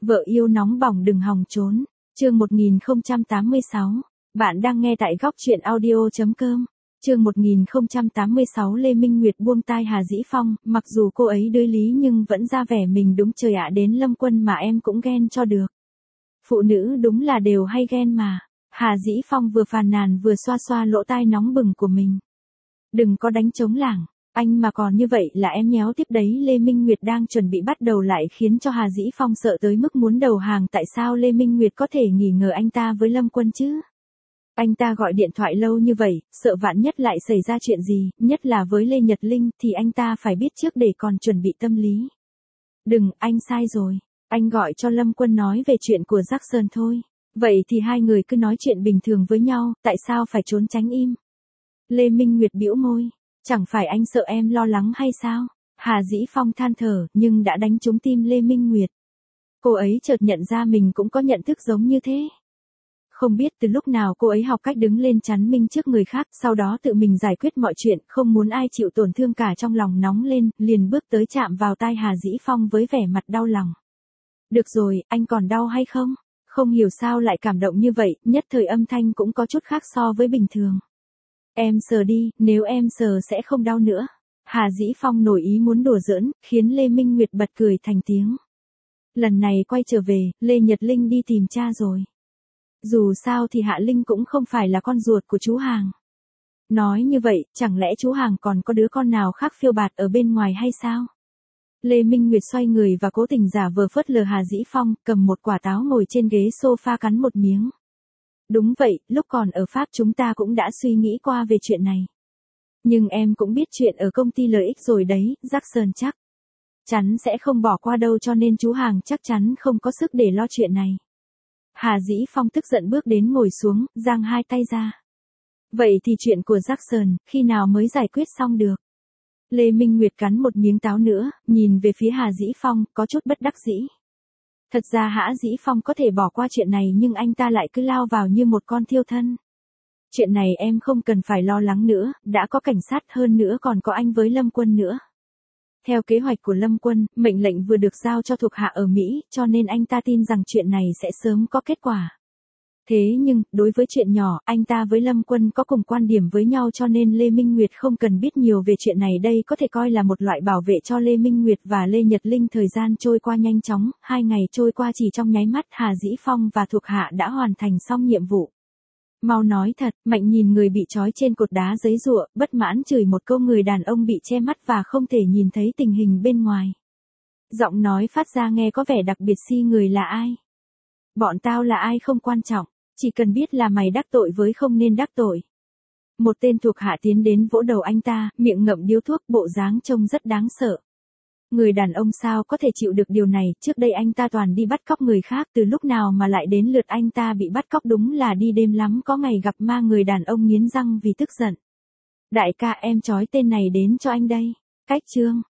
Vợ yêu nóng bỏng đừng hòng trốn. Chương 1086. Bạn đang nghe tại góc truyện audio.com. Chương 1086 Lê Minh Nguyệt buông tai Hà Dĩ Phong, mặc dù cô ấy đối lý nhưng vẫn ra vẻ mình đúng trời ạ, đến Lâm Quân mà em cũng ghen cho được. Phụ nữ đúng là đều hay ghen mà. Hà Dĩ Phong vừa phàn nàn vừa xoa xoa lỗ tai nóng bừng của mình. Đừng có đánh trống lảng, anh mà còn như vậy là em nhéo tiếp đấy. Lê Minh Nguyệt đang chuẩn bị bắt đầu lại khiến cho Hà Dĩ Phong sợ tới mức muốn đầu hàng. Tại sao Lê Minh Nguyệt có thể nghi ngờ anh ta với Lâm Quân chứ? Anh ta gọi điện thoại lâu như vậy, sợ vạn nhất lại xảy ra chuyện gì, nhất là với Lê Nhật Linh thì anh ta phải biết trước để còn chuẩn bị tâm lý. Đừng, anh sai rồi. Anh gọi cho Lâm Quân nói về chuyện của Jackson thôi. Vậy thì hai người cứ nói chuyện bình thường với nhau, tại sao phải trốn tránh im? Lê Minh Nguyệt bĩu môi. Chẳng phải anh sợ em lo lắng hay sao? Hà Dĩ Phong than thở, nhưng đã đánh trúng tim Lê Minh Nguyệt. Cô ấy chợt nhận ra mình cũng có nhận thức giống như thế. Không biết từ lúc nào cô ấy học cách đứng lên chắn minh trước người khác, sau đó tự mình giải quyết mọi chuyện, không muốn ai chịu tổn thương cả. Trong lòng nóng lên, liền bước tới chạm vào tai Hà Dĩ Phong với vẻ mặt đau lòng. Được rồi, anh còn đau hay không? Không hiểu sao lại cảm động như vậy, nhất thời âm thanh cũng có chút khác so với bình thường. Em sờ đi, nếu em sờ sẽ không đau nữa. Hà Dĩ Phong nổi ý muốn đùa giỡn, khiến Lê Minh Nguyệt bật cười thành tiếng. Lần này quay trở về, Lê Nhật Linh đi tìm cha rồi. Dù sao thì Hạ Linh cũng không phải là con ruột của chú Hàng. Nói như vậy, chẳng lẽ chú Hàng còn có đứa con nào khác phiêu bạt ở bên ngoài hay sao? Lê Minh Nguyệt xoay người và cố tình giả vờ phớt lờ Hà Dĩ Phong, cầm một quả táo ngồi trên ghế sofa cắn một miếng. Đúng vậy, lúc còn ở Pháp chúng ta cũng đã suy nghĩ qua về chuyện này. Nhưng em cũng biết chuyện ở công ty lợi ích rồi đấy, Jackson chắc chắn sẽ không bỏ qua đâu, cho nên chú Hàng chắc chắn không có sức để lo chuyện này. Hà Dĩ Phong tức giận bước đến ngồi xuống, giang hai tay ra. Vậy thì chuyện của Jackson, khi nào mới giải quyết xong được? Lê Minh Nguyệt cắn một miếng táo nữa, nhìn về phía Hà Dĩ Phong, có chút bất đắc dĩ. Thật ra Hà Dĩ Phong có thể bỏ qua chuyện này nhưng anh ta lại cứ lao vào như một con thiêu thân. Chuyện này em không cần phải lo lắng nữa, đã có cảnh sát, hơn nữa còn có anh với Lâm Quân nữa. Theo kế hoạch của Lâm Quân, mệnh lệnh vừa được giao cho thuộc hạ ở Mỹ, cho nên anh ta tin rằng chuyện này sẽ sớm có kết quả. Thế nhưng, đối với chuyện nhỏ, anh ta với Lâm Quân có cùng quan điểm với nhau, cho nên Lê Minh Nguyệt không cần biết nhiều về chuyện này. Đây có thể coi là một loại bảo vệ cho Lê Minh Nguyệt và Lê Nhật Linh. Thời gian trôi qua nhanh chóng, 2 ngày trôi qua chỉ trong nháy mắt. Hà Dĩ Phong và thuộc hạ đã hoàn thành xong nhiệm vụ. Mau nói thật, Mạnh nhìn người bị trói trên cột đá giấy giụa, bất mãn chửi một câu. Người đàn ông bị che mắt và không thể nhìn thấy tình hình bên ngoài. Giọng nói phát ra nghe có vẻ đặc biệt. Si người là ai? Bọn tao là ai không quan trọng, chỉ cần biết là mày đắc tội với không nên đắc tội. Một tên thuộc hạ tiến đến vỗ đầu anh ta, miệng ngậm điếu thuốc, bộ dáng trông rất đáng sợ. Người đàn ông sao có thể chịu được điều này, trước đây anh ta toàn đi bắt cóc người khác, từ lúc nào mà lại đến lượt anh ta bị bắt cóc, đúng là đi đêm lắm có ngày gặp ma. Người đàn ông nghiến răng vì tức giận. Đại ca, em trói tên này đến cho anh đây. Cách chương.